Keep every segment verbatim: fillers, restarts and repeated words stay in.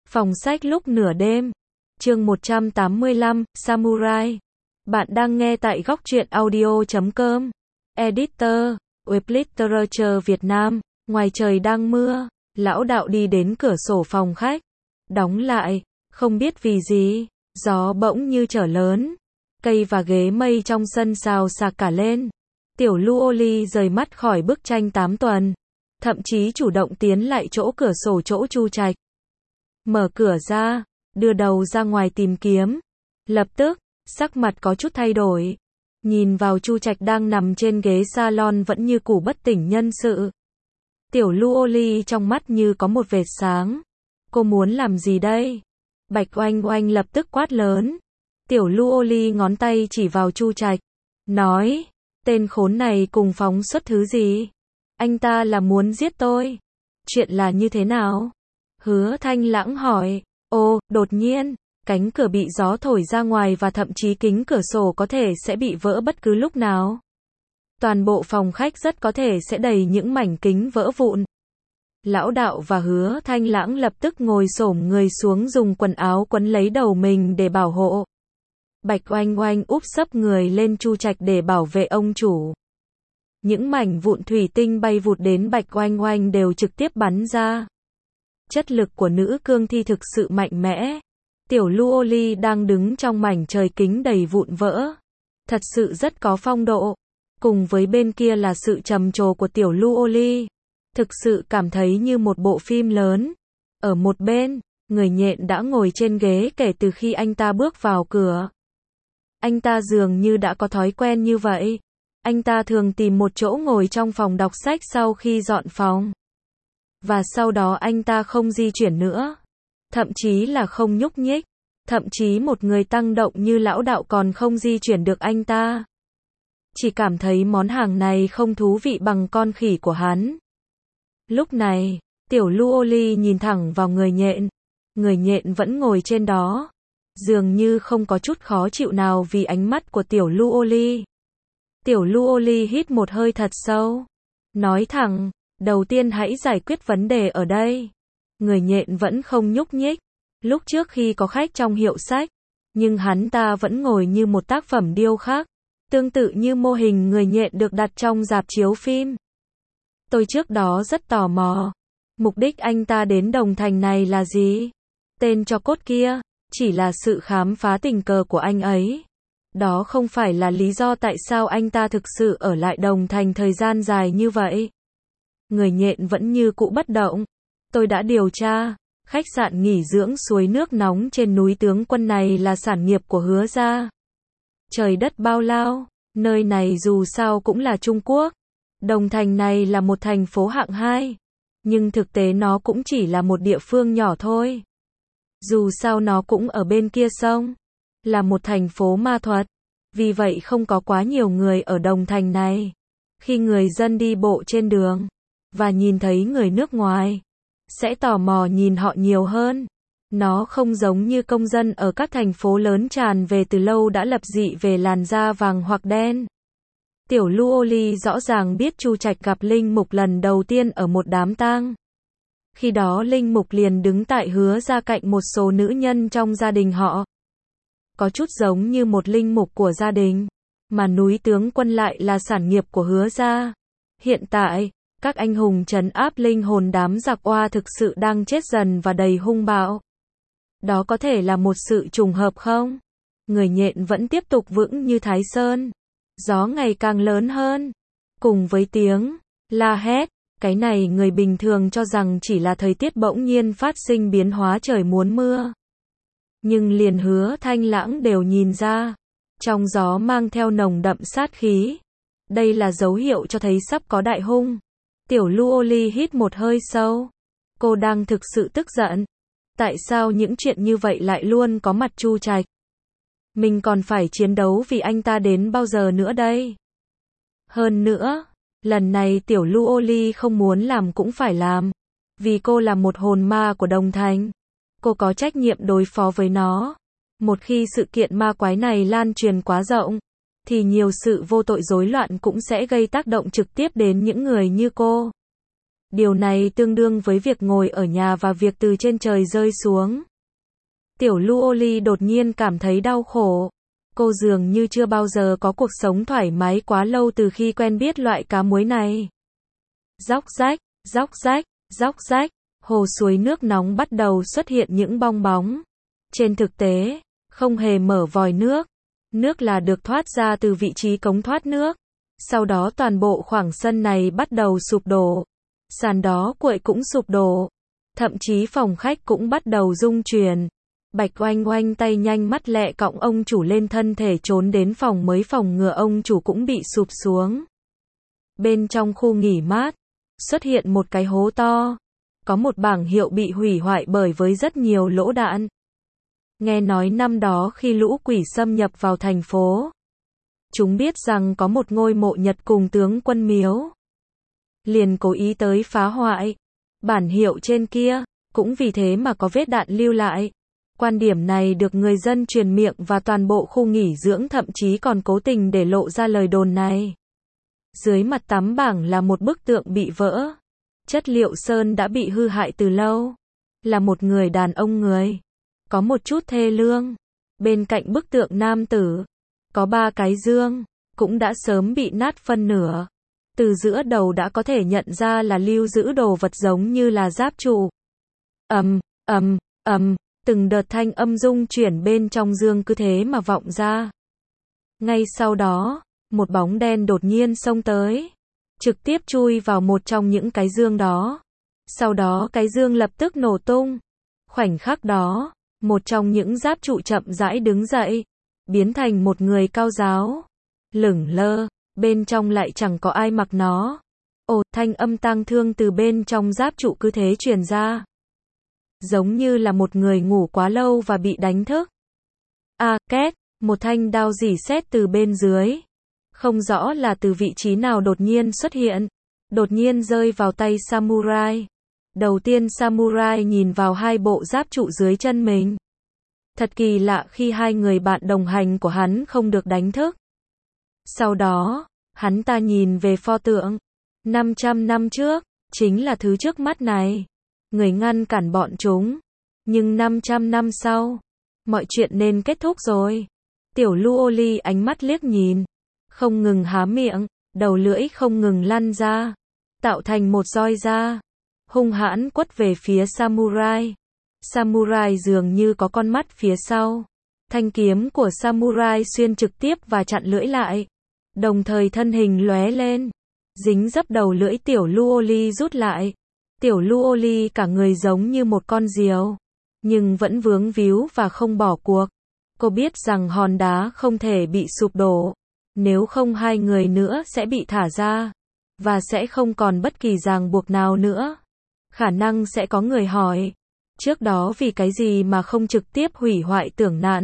Phòng sách lúc nửa đêm. Chương một trăm tám mươi lăm, Samurai. Bạn đang nghe tại góc truyện audio chấm com. Editor, Web Literature Việt Nam. Ngoài trời đang mưa, lão đạo đi đến cửa sổ phòng khách, đóng lại, không biết vì gì, gió bỗng như trở lớn. Cây và ghế mây trong sân xào xạc cả lên. Tiểu Luoli rời mắt khỏi bức tranh tám tuần, thậm chí chủ động tiến lại chỗ cửa sổ chỗ Chu Trạch. Mở cửa ra, đưa đầu ra ngoài tìm kiếm. Lập tức, sắc mặt có chút thay đổi. Nhìn vào Chu Trạch đang nằm trên ghế salon vẫn như cũ bất tỉnh nhân sự. Tiểu Luoli trong mắt như có một vệt sáng. Cô muốn làm gì đây? Bạch Oanh Oanh lập tức quát lớn. Tiểu Luoli ngón tay chỉ vào Chu Trạch, nói, tên khốn này cùng phóng xuất thứ gì? Anh ta là muốn giết tôi. Chuyện là như thế nào? Hứa Thanh Lãng hỏi. Ồ, đột nhiên, cánh cửa bị gió thổi ra ngoài và thậm chí kính cửa sổ có thể sẽ bị vỡ bất cứ lúc nào. Toàn bộ phòng khách rất có thể sẽ đầy những mảnh kính vỡ vụn. Lão đạo và Hứa Thanh Lãng lập tức ngồi xổm người xuống dùng quần áo quấn lấy đầu mình để bảo hộ. Bạch Oanh Oanh úp sấp người lên Chu Trạch để bảo vệ ông chủ. Những mảnh vụn thủy tinh bay vụt đến Bạch Oanh Oanh đều trực tiếp bắn ra. Chất lực của nữ cương thi thực sự mạnh mẽ. Tiểu Luoli đang đứng trong mảnh trời kính đầy vụn vỡ. Thật sự rất có phong độ. Cùng với bên kia là sự trầm trồ của Tiểu Luoli. Thực sự cảm thấy như một bộ phim lớn. Ở một bên, người nhện đã ngồi trên ghế kể từ khi anh ta bước vào cửa. Anh ta dường như đã có thói quen như vậy. Anh ta thường tìm một chỗ ngồi trong phòng đọc sách sau khi dọn phòng. Và sau đó anh ta không di chuyển nữa. Thậm chí là không nhúc nhích. Thậm chí một người tăng động như lão đạo còn không di chuyển được anh ta. Chỉ cảm thấy món hàng này không thú vị bằng con khỉ của hắn. Lúc này, Tiểu Luoli nhìn thẳng vào người nhện. Người nhện vẫn ngồi trên đó. Dường như không có chút khó chịu nào vì ánh mắt của Tiểu Luoli. Tiểu Luoli hít một hơi thật sâu. Nói thẳng, đầu tiên hãy giải quyết vấn đề ở đây. Người nhện vẫn không nhúc nhích. Lúc trước khi có khách trong hiệu sách, nhưng hắn ta vẫn ngồi như một tác phẩm điêu khắc. Tương tự như mô hình người nhện được đặt trong rạp chiếu phim. Tôi trước đó rất tò mò. Mục đích anh ta đến Đồng Thành này là gì? Tên cho cốt kia, chỉ là sự khám phá tình cờ của anh ấy. Đó không phải là lý do tại sao anh ta thực sự ở lại Đồng Thành thời gian dài như vậy. Người nhện vẫn như cũ bất động. Tôi đã điều tra, khách sạn nghỉ dưỡng suối nước nóng trên núi Tướng Quân này là sản nghiệp của Hứa gia. Trời đất bao lao, nơi này dù sao cũng là Trung Quốc. Đồng Thành này là một thành phố hạng hai, nhưng thực tế nó cũng chỉ là một địa phương nhỏ thôi. Dù sao nó cũng ở bên kia sông, là một thành phố ma thuật, vì vậy không có quá nhiều người ở Đồng Thành này. Khi người dân đi bộ trên đường, và nhìn thấy người nước ngoài, sẽ tò mò nhìn họ nhiều hơn. Nó không giống như công dân ở các thành phố lớn tràn về từ lâu đã lập dị về làn da vàng hoặc đen. Tiểu Luoli rõ ràng biết Chu Trạch gặp Linh Mục lần đầu tiên ở một đám tang. Khi đó Linh Mục liền đứng tại Hứa gia cạnh một số nữ nhân trong gia đình họ. Có chút giống như một linh mục của gia đình, mà núi Tướng Quân lại là sản nghiệp của Hứa gia. Hiện tại, các anh hùng trấn áp linh hồn đám giặc oa thực sự đang chết dần và đầy hung bạo. Đó có thể là một sự trùng hợp không? Người nhện vẫn tiếp tục vững như Thái Sơn. Gió ngày càng lớn hơn. Cùng với tiếng la hét, cái này người bình thường cho rằng chỉ là thời tiết bỗng nhiên phát sinh biến hóa trời muốn mưa. Nhưng liền Hứa Thanh Lãng đều nhìn ra. Trong gió mang theo nồng đậm sát khí. Đây là dấu hiệu cho thấy sắp có đại hung. Tiểu Luoli hít một hơi sâu. Cô đang thực sự tức giận. Tại sao những chuyện như vậy lại luôn có mặt Chu Trạch? Mình còn phải chiến đấu vì anh ta đến bao giờ nữa đây? Hơn nữa, lần này Tiểu Luoli không muốn làm cũng phải làm. Vì cô là một hồn ma của Đồng Thành. Cô có trách nhiệm đối phó với nó. Một khi sự kiện ma quái này lan truyền quá rộng, thì nhiều sự vô tội rối loạn cũng sẽ gây tác động trực tiếp đến những người như cô. Điều này tương đương với việc ngồi ở nhà và việc từ trên trời rơi xuống. Tiểu Luoli đột nhiên cảm thấy đau khổ. Cô dường như chưa bao giờ có cuộc sống thoải mái quá lâu từ khi quen biết loại cá muối này. Róc rách, róc rách, róc rách, hồ suối nước nóng bắt đầu xuất hiện những bong bóng. Trên thực tế, không hề mở vòi nước. Nước là được thoát ra từ vị trí cống thoát nước. Sau đó toàn bộ khoảng sân này bắt đầu sụp đổ. Sàn đó cuội cũng sụp đổ. Thậm chí phòng khách cũng bắt đầu rung chuyển. Bạch Oanh Oanh tay nhanh mắt lẹ cõng ông chủ lên thân thể trốn đến phòng mới phòng ngừa ông chủ cũng bị sụp xuống. Bên trong khu nghỉ mát, xuất hiện một cái hố to. Có một bảng hiệu bị hủy hoại bởi với rất nhiều lỗ đạn. Nghe nói năm đó khi lũ quỷ xâm nhập vào thành phố, chúng biết rằng có một ngôi mộ Nhật cùng tướng quân miếu. Liền cố ý tới phá hoại. Bản hiệu trên kia, cũng vì thế mà có vết đạn lưu lại. Quan điểm này được người dân truyền miệng và toàn bộ khu nghỉ dưỡng thậm chí còn cố tình để lộ ra lời đồn này. Dưới mặt tắm bảng là một bức tượng bị vỡ. Chất liệu sơn đã bị hư hại từ lâu. Là một người đàn ông người. Có một chút thê lương. Bên cạnh bức tượng nam tử, có ba cái dương, cũng đã sớm bị nát phân nửa. Từ giữa đầu đã có thể nhận ra là lưu giữ đồ vật giống như là giáp trụ. Ầm, ầm, ầm, từng đợt thanh âm rung chuyển bên trong dương cứ thế mà vọng ra. Ngay sau đó, một bóng đen đột nhiên xông tới, trực tiếp chui vào một trong những cái dương đó. Sau đó cái dương lập tức nổ tung. Khoảnh khắc đó, một trong những giáp trụ chậm rãi đứng dậy, biến thành một người cao giáo, lửng lơ, bên trong lại chẳng có ai mặc nó. Ồ, thanh âm tang thương từ bên trong giáp trụ cứ thế truyền ra. Giống như là một người ngủ quá lâu và bị đánh thức. A, à, két, một thanh đao rỉ sét từ bên dưới. Không rõ là từ vị trí nào đột nhiên xuất hiện. Đột nhiên rơi vào tay samurai. Đầu tiên samurai nhìn vào hai bộ giáp trụ dưới chân mình. Thật kỳ lạ khi hai người bạn đồng hành của hắn không được đánh thức. Sau đó, hắn ta nhìn về pho tượng. năm trăm năm trước, chính là thứ trước mắt này. Người ngăn cản bọn chúng. Nhưng năm trăm năm sau, mọi chuyện nên kết thúc rồi. Tiểu Luoli ánh mắt liếc nhìn. Không ngừng há miệng, đầu lưỡi không ngừng lăn ra. Tạo thành một roi da. Hung hãn quất về phía samurai. Samurai dường như có con mắt phía sau. Thanh kiếm của samurai xuyên trực tiếp và chặn lưỡi lại. Đồng thời thân hình lóe lên. Dính dấp đầu lưỡi tiểu Luoli rút lại. Tiểu Luoli cả người giống như một con diều. Nhưng vẫn vướng víu và không bỏ cuộc. Cô biết rằng hòn đá không thể bị sụp đổ. Nếu không hai người nữa sẽ bị thả ra. Và sẽ không còn bất kỳ ràng buộc nào nữa. Khả năng sẽ có người hỏi. Trước đó vì cái gì mà không trực tiếp hủy hoại tưởng nạn.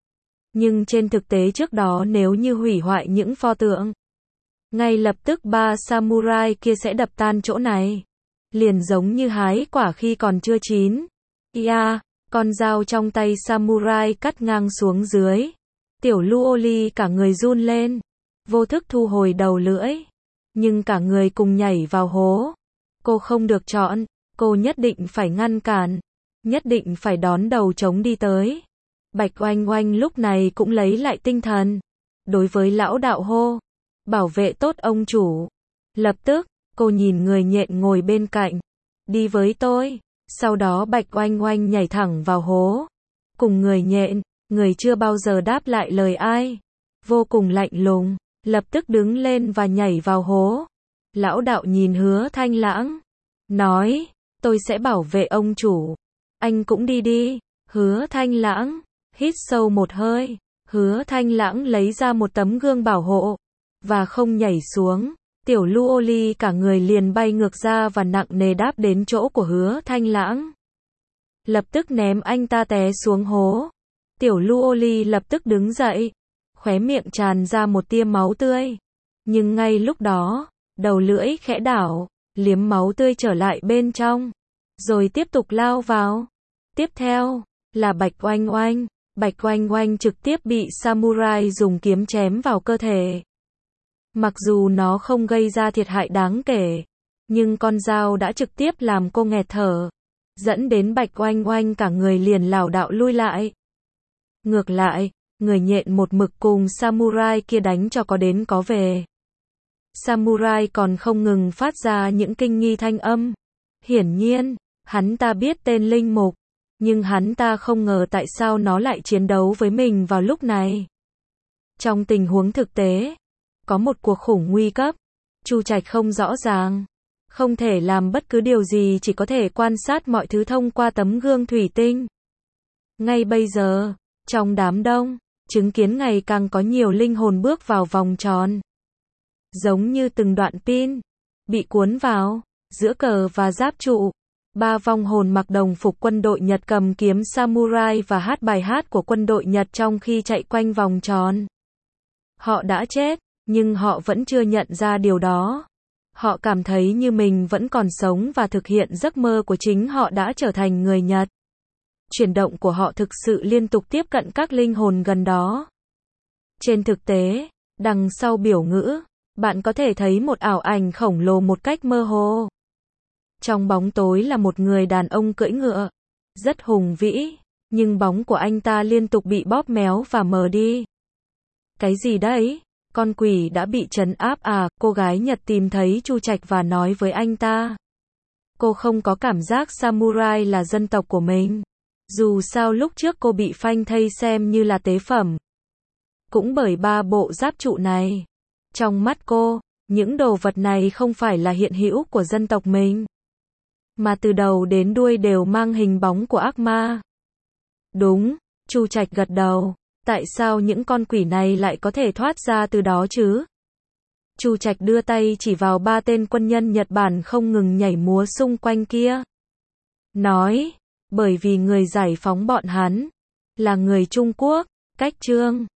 Nhưng trên thực tế trước đó nếu như hủy hoại những pho tượng, ngay lập tức ba samurai kia sẽ đập tan chỗ này. Liền giống như hái quả khi còn chưa chín. Ia, con dao trong tay samurai cắt ngang xuống dưới. Tiểu Luoli cả người run lên. Vô thức thu hồi đầu lưỡi. Nhưng cả người cùng nhảy vào hố. Cô không được chọn. Cô nhất định phải ngăn cản. Nhất định phải đón đầu trống đi tới. Bạch Oanh Oanh lúc này cũng lấy lại tinh thần. Đối với lão đạo hô. Bảo vệ tốt ông chủ. Lập tức, cô nhìn người nhện ngồi bên cạnh. Đi với tôi. Sau đó Bạch Oanh Oanh nhảy thẳng vào hố. Cùng người nhện, người chưa bao giờ đáp lại lời ai. Vô cùng lạnh lùng. Lập tức đứng lên và nhảy vào hố. Lão đạo nhìn Hứa Thanh Lãng. Nói, tôi sẽ bảo vệ ông chủ. Anh cũng đi đi. Hứa Thanh Lãng hít sâu một hơi. Hứa Thanh Lãng lấy ra một tấm gương bảo hộ. Và không nhảy xuống. Tiểu Luoli cả người liền bay ngược ra và nặng nề đáp đến chỗ của Hứa Thanh Lãng. Lập tức ném anh ta té xuống hố. Tiểu Luoli lập tức đứng dậy. Khóe miệng tràn ra một tia máu tươi. Nhưng ngay lúc đó, đầu lưỡi khẽ đảo, liếm máu tươi trở lại bên trong. Rồi tiếp tục lao vào. Tiếp theo, là Bạch Oanh Oanh. Bạch Oanh Oanh trực tiếp bị samurai dùng kiếm chém vào cơ thể. Mặc dù nó không gây ra thiệt hại đáng kể, nhưng con dao đã trực tiếp làm cô nghẹt thở, dẫn đến Bạch Oanh Oanh cả người liền lảo đảo lui lại. Ngược lại, người nhện một mực cùng samurai kia đánh cho có đến có về. Samurai còn không ngừng phát ra những kinh nghi thanh âm. Hiển nhiên, hắn ta biết tên linh mục, nhưng hắn ta không ngờ tại sao nó lại chiến đấu với mình vào lúc này. Trong tình huống thực tế, có một cuộc khủng nguy cấp, Chu Trạch không rõ ràng, không thể làm bất cứ điều gì, chỉ có thể quan sát mọi thứ thông qua tấm gương thủy tinh. Ngay bây giờ, trong đám đông, chứng kiến ngày càng có nhiều linh hồn bước vào vòng tròn. Giống như từng đoạn pin, bị cuốn vào, giữa cờ và giáp trụ. Ba vong hồn mặc đồng phục quân đội Nhật cầm kiếm samurai và hát bài hát của quân đội Nhật trong khi chạy quanh vòng tròn. Họ đã chết, nhưng họ vẫn chưa nhận ra điều đó. Họ cảm thấy như mình vẫn còn sống và thực hiện giấc mơ của chính họ đã trở thành người Nhật. Chuyển động của họ thực sự liên tục tiếp cận các linh hồn gần đó. Trên thực tế, đằng sau biểu ngữ, bạn có thể thấy một ảo ảnh khổng lồ một cách mơ hồ. Trong bóng tối là một người đàn ông cưỡi ngựa, rất hùng vĩ, nhưng bóng của anh ta liên tục bị bóp méo và mờ đi. Cái gì đấy? Con quỷ đã bị trấn áp à? Cô gái Nhật tìm thấy Chu Trạch và nói với anh ta. Cô không có cảm giác samurai là dân tộc của mình. Dù sao lúc trước cô bị phanh thây xem như là tế phẩm. Cũng bởi ba bộ giáp trụ này. Trong mắt cô, những đồ vật này không phải là hiện hữu của dân tộc mình, mà từ đầu đến đuôi đều mang hình bóng của ác ma. Đúng, Chu Trạch gật đầu. Tại sao những con quỷ này lại có thể thoát ra từ đó chứ? Chu Trạch đưa tay chỉ vào ba tên quân nhân Nhật Bản không ngừng nhảy múa xung quanh kia. Nói, bởi vì người giải phóng bọn hắn là người Trung Quốc, cách Trương.